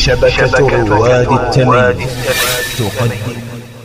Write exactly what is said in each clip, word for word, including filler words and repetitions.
شبكة رواد التمييز تقدم.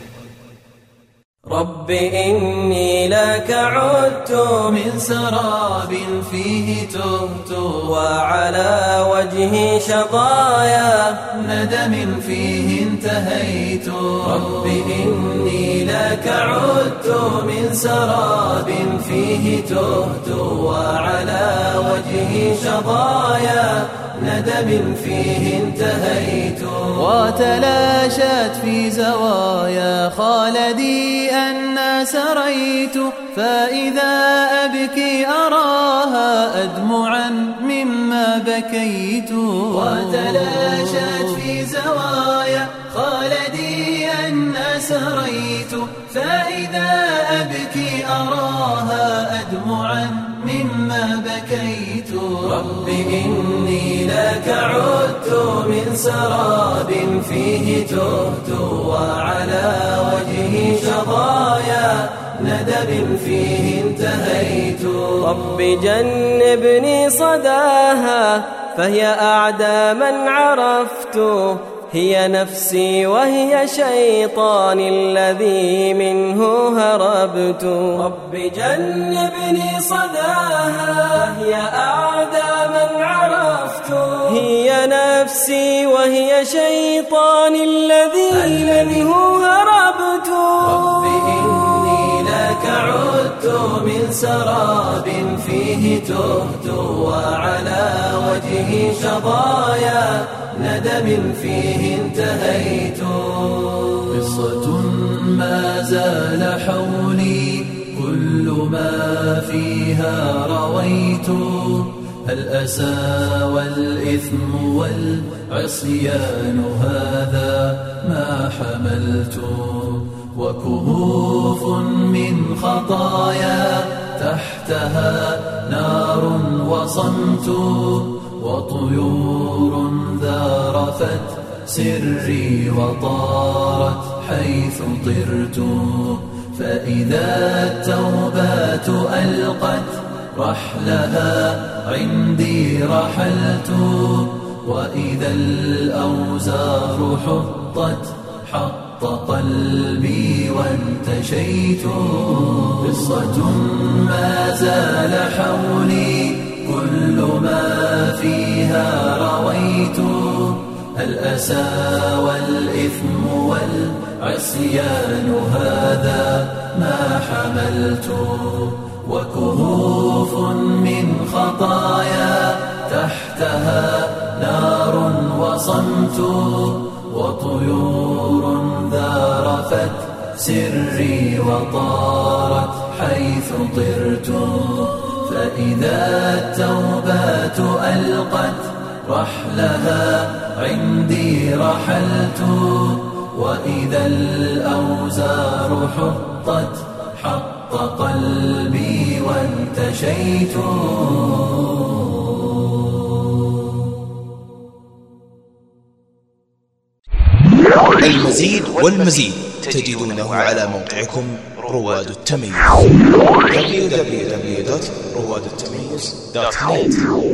رب إني لك عدت من سراب فيه تهت، وعلى وجهي شظايا ندم فيه انتهيت. رب إني لك عدت من سراب فيه تهت، وعلى وجهي شظايا ندم فيه انتهيت. وتلاشت في زوايا خالدي أن سريت، فإذا أبكي أراها أدمعا مما بكيت. وتلاشت في زوايا خالدي أن سريت، فإذا أبكي أراها أدمعا مما بكيت. رب إني لك عدت من سراب فيه تهت، وعلى وجهي شظايا ندب فيه انتهيت. رب جنبني صداها فهي أعدى من عرفت، هي نفسي وهي شيطاني الذي منه هربت. رب جنبني صداها هي أعدى من عرفت، هي نفسي وهي شيطاني الذي منه هربت. رب إني لك عدت من سراب فيه تهت، وعلى وجهي شظايا ندم فيه انتهيت. قصة ما زال حولي كل ما فيها رويت، الأسى والإثم والعصيان هذا ما حملت. وكهوف من خطايا تحتها نار وصمت، وطيور ذارفت سري وطارت حيث طرت. فإذا التوبات ألقت رحلها عندي رحلت، وإذا الأوزار حطت حط قلبي وانتشيت. قصة ما زال حولي كل ما فيها رويت، الأسى والإثم والعصيان هذا ما حملت. وكهوف من خطايا تحتها نار وصمت، وطيور ذارفت سري وطارت حيث طرت. فإذا التوبات ألقت رحلها عندي رحلت، وإذا الأوزار حطت حط قلبي وانتشيت. المزيد والمزيد تجدونه على موقعكم رواد التمييز دبليو دبليو دبليو دوت رواد التمييز دوت نت.